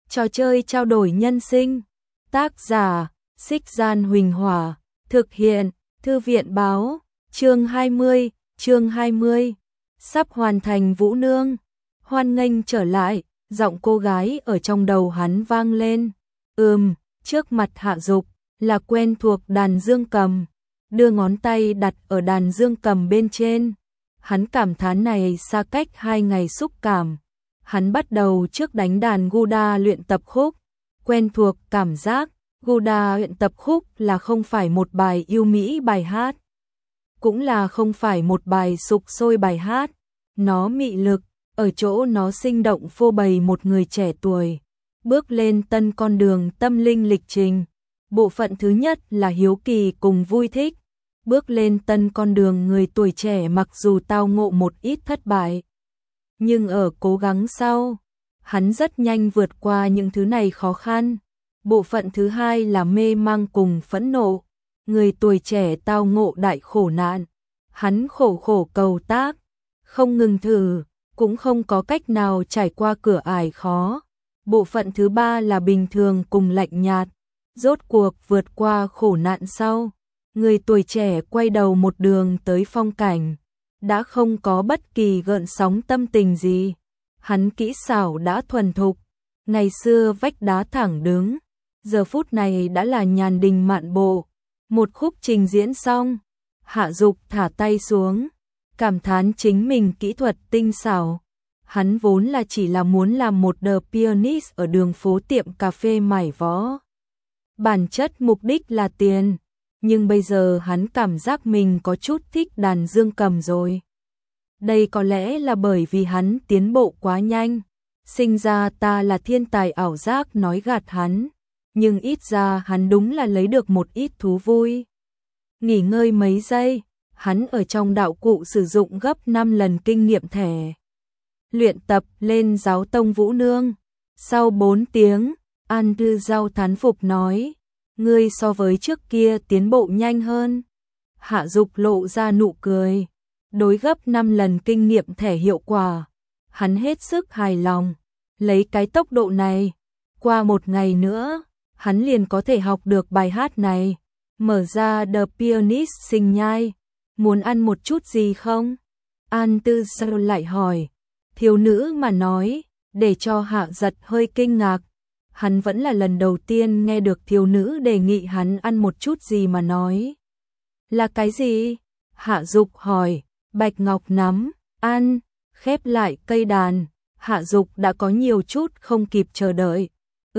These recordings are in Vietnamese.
Trò chơi trao đổi nhân sinh. Tác giả: Xích Gian Huỳnh Hỏa. Thực hiện: Thư viện Báo. Chương 20. Sắp hoàn thành Vũ Nương. Hoan nghênh trở lại. Giọng cô gái ở trong đầu hắn vang lên. Trước mặt Hạ Dục là quen thuộc đàn dương cầm. Đưa ngón tay đặt ở đàn dương cầm bên trên. Hắn cảm thán này xa cách 2 ngày xúc cảm. Hắn bắt đầu trước đánh đàn guitar luyện tập khúc. Quen thuộc cảm giác, guitar luyện tập khúc là không phải một bài yêu mỹ bài hát. Cũng là không phải một bài sục sôi bài hát. Nó mị lực, ở chỗ nó sinh động phô bày một người trẻ tuổi. Bước lên tân con đường tâm linh lịch trình. Bộ phận thứ nhất là hiếu kỳ cùng vui thích. Bước lên tân con đường người tuổi trẻ mặc dù tao ngộ một ít thất bại. Nhưng ở cố gắng sau, hắn rất nhanh vượt qua những thứ này khó khăn. Bộ phận thứ hai là mê mang cùng phẫn nộ. Người tuổi trẻ tao ngộ đại khổ nạn. Hắn khổ cầu tác, không ngừng thử, cũng không có cách nào trải qua cửa ải khó. Bộ phận thứ ba là bình thường cùng lạnh nhạt. Rốt cuộc vượt qua khổ nạn sau, người tuổi trẻ quay đầu một đường tới phong cảnh. Đã không có bất kỳ gợn sóng tâm tình gì. Hắn kỹ xảo đã thuần thục. Ngày xưa vách đá thẳng đứng, giờ phút này đã là nhàn đình mạn bộ. Một khúc trình diễn xong, Hạ Dục thả tay xuống, cảm thán chính mình kỹ thuật tinh xảo. Hắn vốn là chỉ là muốn làm một the pianist ở đường phố tiệm cà phê mải võ. Bản chất mục đích là tiền, nhưng bây giờ hắn cảm giác mình có chút thích đàn dương cầm rồi. Đây có lẽ là bởi vì hắn tiến bộ quá nhanh. Sinh ra ta là thiên tài ảo giác nói gạt hắn, nhưng ít ra hắn đúng là lấy được một ít thú vui. Nghỉ ngơi mấy giây, hắn ở trong đạo cụ sử dụng gấp 5 lần kinh nghiệm thẻ. Luyện tập lên giáo tông Vũ Nương. Sau 4 tiếng, An Tư Giao thán phục nói, ngươi so với trước kia tiến bộ nhanh hơn. Hạ Dục lộ ra nụ cười. Đối gấp 5 lần kinh nghiệm thẻ hiệu quả, hắn hết sức hài lòng. Lấy cái tốc độ này, qua 1 ngày nữa, hắn liền có thể học được bài hát này. Mở ra The Pianist sinh nhai. Muốn ăn một chút gì không? An Tư Giao lại hỏi. Thiếu nữ mà nói, để cho Hạ Giật hơi kinh ngạc. Hắn vẫn là lần đầu tiên nghe được thiếu nữ đề nghị hắn ăn một chút gì mà nói. Là cái gì? Hạ Dục hỏi. Bạch ngọc nắm, ăn, khép lại cây đàn. Hạ Dục đã có nhiều chút không kịp chờ đợi.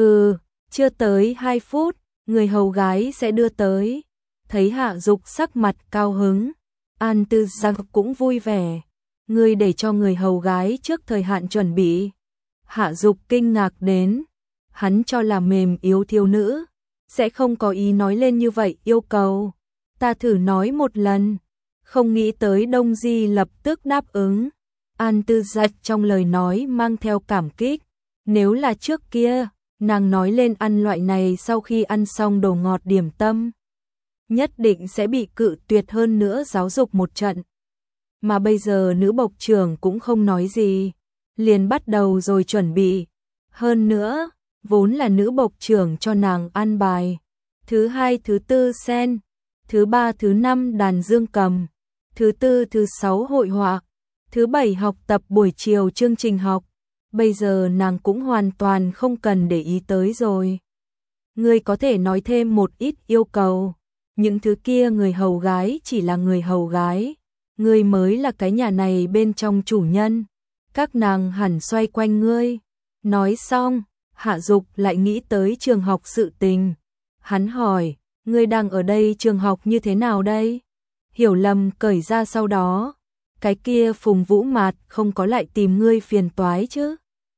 Chưa tới 2 phút, người hầu gái sẽ đưa tới. Thấy Hạ Dục sắc mặt cao hứng, An Tư Giao cũng vui vẻ. Ngươi để cho người hầu gái trước thời hạn chuẩn bị. Hạ Dục kinh ngạc đến, hắn cho là mềm yếu thiếu nữ sẽ không có ý nói lên như vậy yêu cầu. Ta thử nói một lần. Không nghĩ tới Đông Di lập tức đáp ứng. An Tư Giao trong lời nói mang theo cảm kích. Nếu là trước kia, nàng nói lên ăn loại này sau khi ăn xong đồ ngọt điểm tâm, nhất định sẽ bị cự tuyệt hơn nữa giáo dục một trận. Mà bây giờ nữ bộc trưởng cũng không nói gì, liền bắt đầu rồi chuẩn bị. Hơn nữa, vốn là nữ bộc trưởng cho nàng ăn bài. Thứ 2, thứ 4 sen, thứ 3, thứ 5 đàn dương cầm, thứ 4, thứ 6 hội họa, thứ 7 học tập buổi chiều chương trình học. Bây giờ nàng cũng hoàn toàn không cần để ý tới rồi. Ngươi có thể nói thêm một ít yêu cầu. Những thứ kia người hầu gái chỉ là người hầu gái. Ngươi mới là cái nhà này bên trong chủ nhân. Các nàng hẳn xoay quanh ngươi. Nói xong, Hạ Dục lại nghĩ tới trường học sự tình. Hắn hỏi, ngươi đang ở đây trường học như thế nào đây? Hiểu lầm cởi ra sau đó. Cái kia Phùng Vũ Mạt không có lại tìm ngươi phiền toái chứ?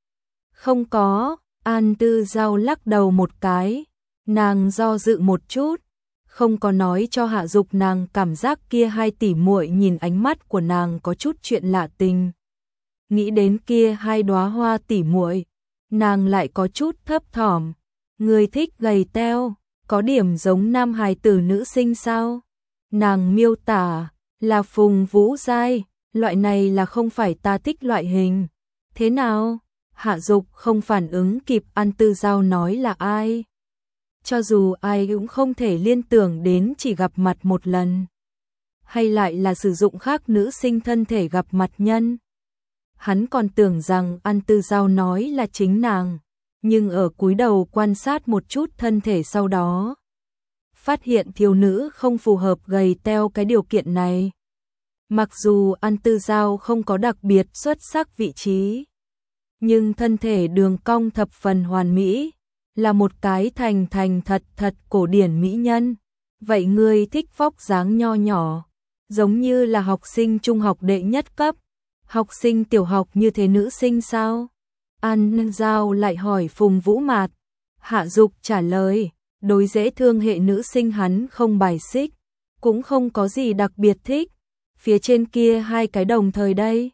Không có, An Tư Giao lắc đầu một cái. Nàng do dự một chút, không có nói cho Hạ Dục nàng cảm giác kia 2 tỷ muội nhìn ánh mắt của nàng có chút chuyện lạ tình. Nghĩ đến kia 2 đóa hoa tỷ muội, nàng lại có chút thấp thỏm. Ngươi thích gầy teo, có điểm giống nam hài tử nữ sinh sao? Nàng miêu tả là Phùng Vũ Giai, loại này là không phải ta thích loại hình. Thế nào? Hạ Dục không phản ứng kịp An Tư Giao nói là ai. Cho dù ai cũng không thể liên tưởng đến chỉ gặp mặt một lần. Hay lại là sử dụng khác nữ sinh thân thể gặp mặt nhân. Hắn còn tưởng rằng An Tư Giao nói là chính nàng. Nhưng ở cúi đầu quan sát một chút thân thể sau đó. Phát hiện thiếu nữ không phù hợp gầy teo cái điều kiện này. Mặc dù An Tư Giao không có đặc biệt xuất sắc vị trí. Nhưng thân thể đường cong thập phần hoàn mỹ. Là một cái thành thật cổ điển mỹ nhân. Vậy ngươi thích vóc dáng nho nhỏ. Giống như là học sinh trung học đệ nhất cấp. Học sinh tiểu học như thế nữ sinh sao? An Giao lại hỏi Phùng Vũ Mạt. Hạ Dục trả lời. Đối dễ thương hệ nữ sinh hắn không bài xích. Cũng không có gì đặc biệt thích. Phía trên kia hai cái đồng thời đây.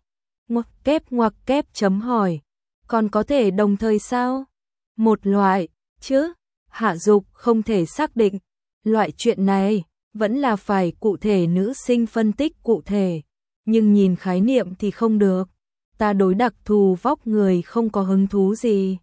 Ngoặc kép chấm hỏi. Còn có thể đồng thời sao? Một loại, chứ? Hạ Dục không thể xác định. Loại chuyện này, vẫn là phải cụ thể nữ sinh phân tích cụ thể. Nhưng nhìn khái niệm thì không được. Ta đối đặc thù vóc người không có hứng thú gì.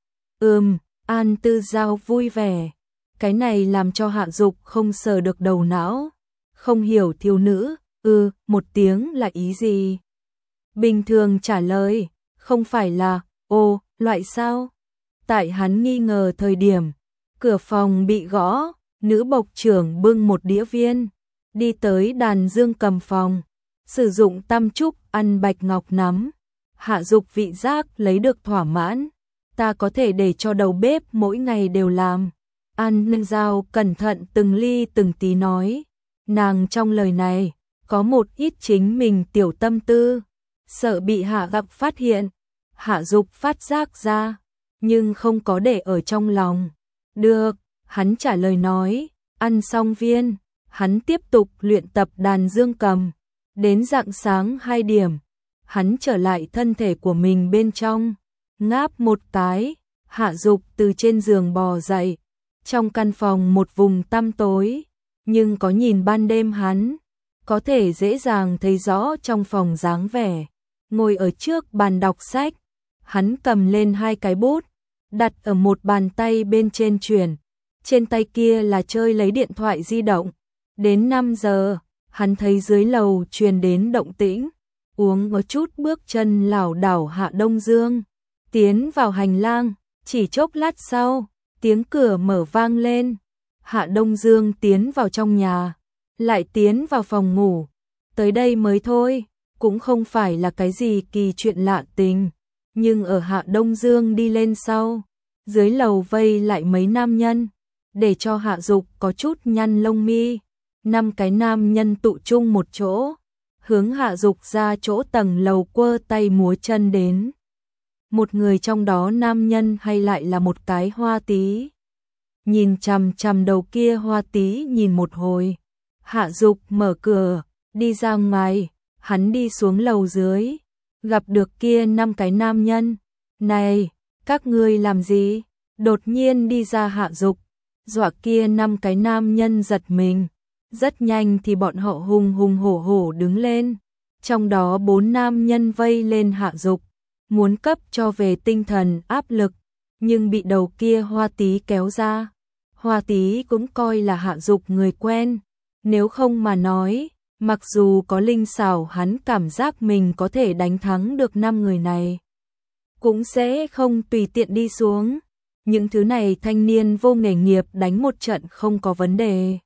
An Tư Giao vui vẻ. Cái này làm cho Hạ Dục không sờ được đầu não. Không hiểu thiếu nữ, một tiếng là ý gì? Bình thường trả lời, không phải là, loại sao? Tại hắn nghi ngờ thời điểm, cửa phòng bị gõ, nữ bộc trưởng bưng một đĩa viên, đi tới đàn dương cầm phòng, sử dụng tam trúc ăn bạch ngọc nắm. Hạ Dục vị giác lấy được thỏa mãn, ta có thể để cho đầu bếp mỗi ngày đều làm. An Giao cẩn thận từng ly từng tí nói, nàng trong lời này có một ít chính mình tiểu tâm tư, sợ bị Hạ gặp phát hiện. Hạ Dục phát giác ra, nhưng không có để ở trong lòng. Được, hắn trả lời nói, ăn xong viên, hắn tiếp tục luyện tập đàn dương cầm. Đến rạng sáng 2 điểm, hắn trở lại thân thể của mình bên trong, ngáp một cái, Hạ Dục từ trên giường bò dậy. Trong căn phòng một vùng tăm tối, nhưng có nhìn ban đêm hắn, có thể dễ dàng thấy rõ trong phòng dáng vẻ. Ngồi ở trước bàn đọc sách, hắn cầm lên 2 cái bút, đặt ở một bàn tay bên trên chuyển, trên tay kia là chơi lấy điện thoại di động. Đến 5 giờ, hắn thấy dưới lầu truyền đến động tĩnh, uống một chút bước chân lảo đảo Hạ Đông Dương, tiến vào hành lang, chỉ chốc lát sau, tiếng cửa mở vang lên. Hạ Đông Dương tiến vào trong nhà, lại tiến vào phòng ngủ, tới đây mới thôi, cũng không phải là cái gì kỳ chuyện lạ tình, nhưng ở Hạ Đông Dương đi lên sau, dưới lầu vây lại mấy nam nhân, để cho Hạ Dục có chút nhăn lông mi. 5 cái nam nhân tụ chung một chỗ, hướng Hạ Dục ra chỗ tầng lầu quơ tay múa chân đến. Một người trong đó nam nhân hay lại là một cái hoa tí. Nhìn chằm chằm đầu kia hoa tí nhìn một hồi. Hạ Dục mở cửa, đi ra ngoài, hắn đi xuống lầu dưới, gặp được kia 5 cái nam nhân. Này, các ngươi làm gì? Đột nhiên đi ra Hạ Dục, dọa kia 5 cái nam nhân giật mình. Rất nhanh thì bọn họ hùng hùng hổ hổ đứng lên. Trong đó 4 nam nhân vây lên Hạ Dục, muốn cấp cho về tinh thần áp lực, nhưng bị đầu kia hoa tí kéo ra. Hoa tí cũng coi là Hạ Dục người quen, nếu không mà nói, mặc dù có linh xảo hắn cảm giác mình có thể đánh thắng được 5 người này, cũng sẽ không tùy tiện đi xuống. Những thứ này thanh niên vô nghề nghiệp đánh một trận không có vấn đề.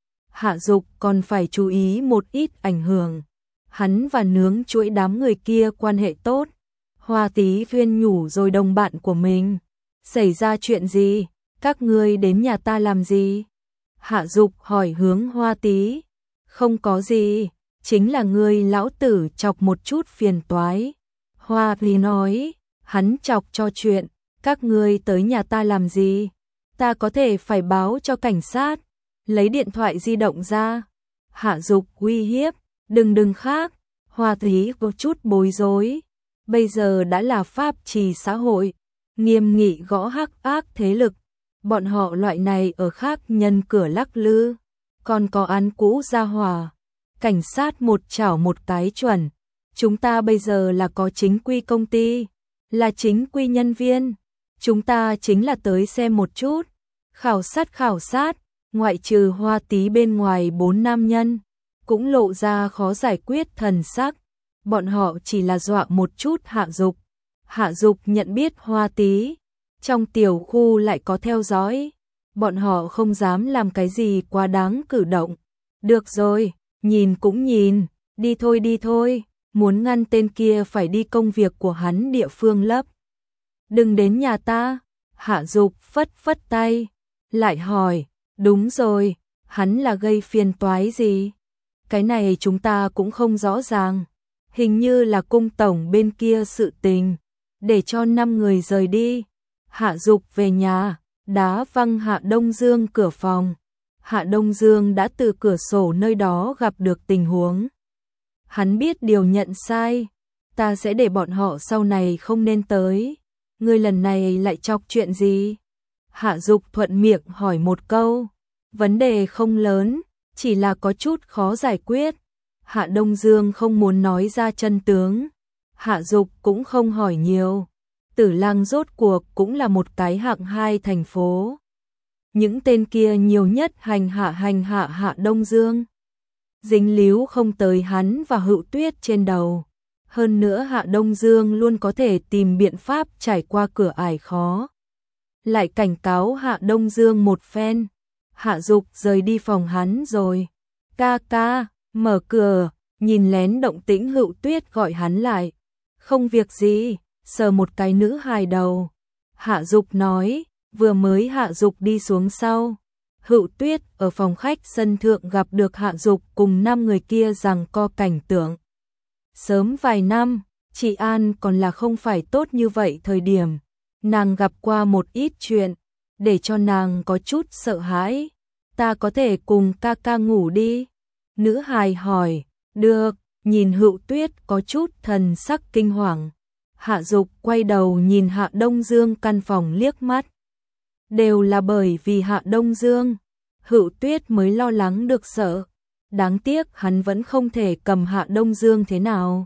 Hạ Dục còn phải chú ý một ít ảnh hưởng. Hắn và nướng chuỗi đám người kia quan hệ tốt. Hoa tí khuyên nhủ rồi đồng bạn của mình. Xảy ra chuyện gì? Các ngươi đến nhà ta làm gì? Hạ Dục hỏi hướng Hoa tí. Không có gì, chính là ngươi lão tử chọc một chút phiền toái. Hoa tí nói, hắn chọc cho chuyện, các ngươi tới nhà ta làm gì? Ta có thể phải báo cho cảnh sát. Lấy điện thoại di động ra. Hạ Dục uy hiếp, đừng khác. Hoa tí có chút bối rối. Bây giờ đã là pháp trì xã hội, nghiêm nghị gõ hắc ác thế lực. Bọn họ loại này ở khác nhân cửa lắc lư, còn có án cũ ra hỏa. Cảnh sát một chảo một cái chuẩn. Chúng ta bây giờ là có chính quy công ty, Là chính quy nhân viên. Chúng ta chính là tới xem một chút. Khảo sát, ngoại trừ Hoa Tý bên ngoài 4 nam nhân, cũng lộ ra khó giải quyết thần sắc. Bọn họ chỉ là dọa một chút Hạ Dục. Hạ Dục nhận biết Hoa Tý, trong tiểu khu lại có theo dõi. Bọn họ không dám làm cái gì quá đáng cử động. Được rồi, nhìn cũng nhìn, đi thôi, muốn ngăn tên kia phải đi công việc của hắn địa phương lấp. Đừng đến nhà ta. Hạ Dục phất phất tay, lại hỏi, đúng rồi, hắn là gây phiền toái gì? Cái này chúng ta cũng không rõ ràng, hình như là cung tổng bên kia sự tình, để cho 5 người rời đi. Hạ Dục về nhà, đá văng Hạ Đông Dương cửa phòng. Hạ Đông Dương đã từ cửa sổ nơi đó gặp được tình huống. Hắn biết điều nhận sai, ta sẽ để bọn họ sau này không nên tới. Ngươi lần này lại chọc chuyện gì? Hạ Dục thuận miệng hỏi một câu. Vấn đề không lớn, chỉ là có chút khó giải quyết. Hạ Đông Dương không muốn nói ra chân tướng. Hạ Dục cũng không hỏi nhiều. Tử Lăng rốt cuộc cũng là một cái hạng 2 thành phố. Những tên kia nhiều nhất hành hạ Hạ Đông Dương. Dính líu không tới hắn và Hữu Tuyết trên đầu. Hơn nữa Hạ Đông Dương luôn có thể tìm biện pháp trải qua cửa ải khó. Lại cảnh cáo Hạ Đông Dương một phen. Hạ Dục rời đi phòng hắn rồi. Ca ca, mở cửa, nhìn lén động tĩnh Hữu Tuyết gọi hắn lại. Không việc gì, sờ một cái nữ hài đầu. Hạ Dục nói, vừa mới Hạ Dục đi xuống sau. Hữu Tuyết ở phòng khách sân thượng gặp được Hạ Dục cùng 5 người kia giằng co cảnh tượng. Sớm vài năm, chị An còn là không phải tốt như vậy thời điểm. Nàng gặp qua một ít chuyện, để cho nàng có chút sợ hãi. Ta có thể cùng ca ca ngủ đi. Nữ hài hỏi, được, nhìn Hữu Tuyết có chút thần sắc kinh hoàng. Hạ Dục quay đầu nhìn Hạ Đông Dương căn phòng liếc mắt. Đều là bởi vì Hạ Đông Dương, Hữu Tuyết mới lo lắng được sợ. Đáng tiếc hắn vẫn không thể cầm Hạ Đông Dương thế nào.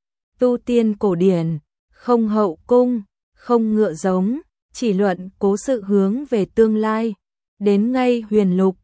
Tu tiên cổ điển, không hậu cung, không ngựa giống, chỉ luận cố sự hướng về tương lai. Đến ngay huyền lục,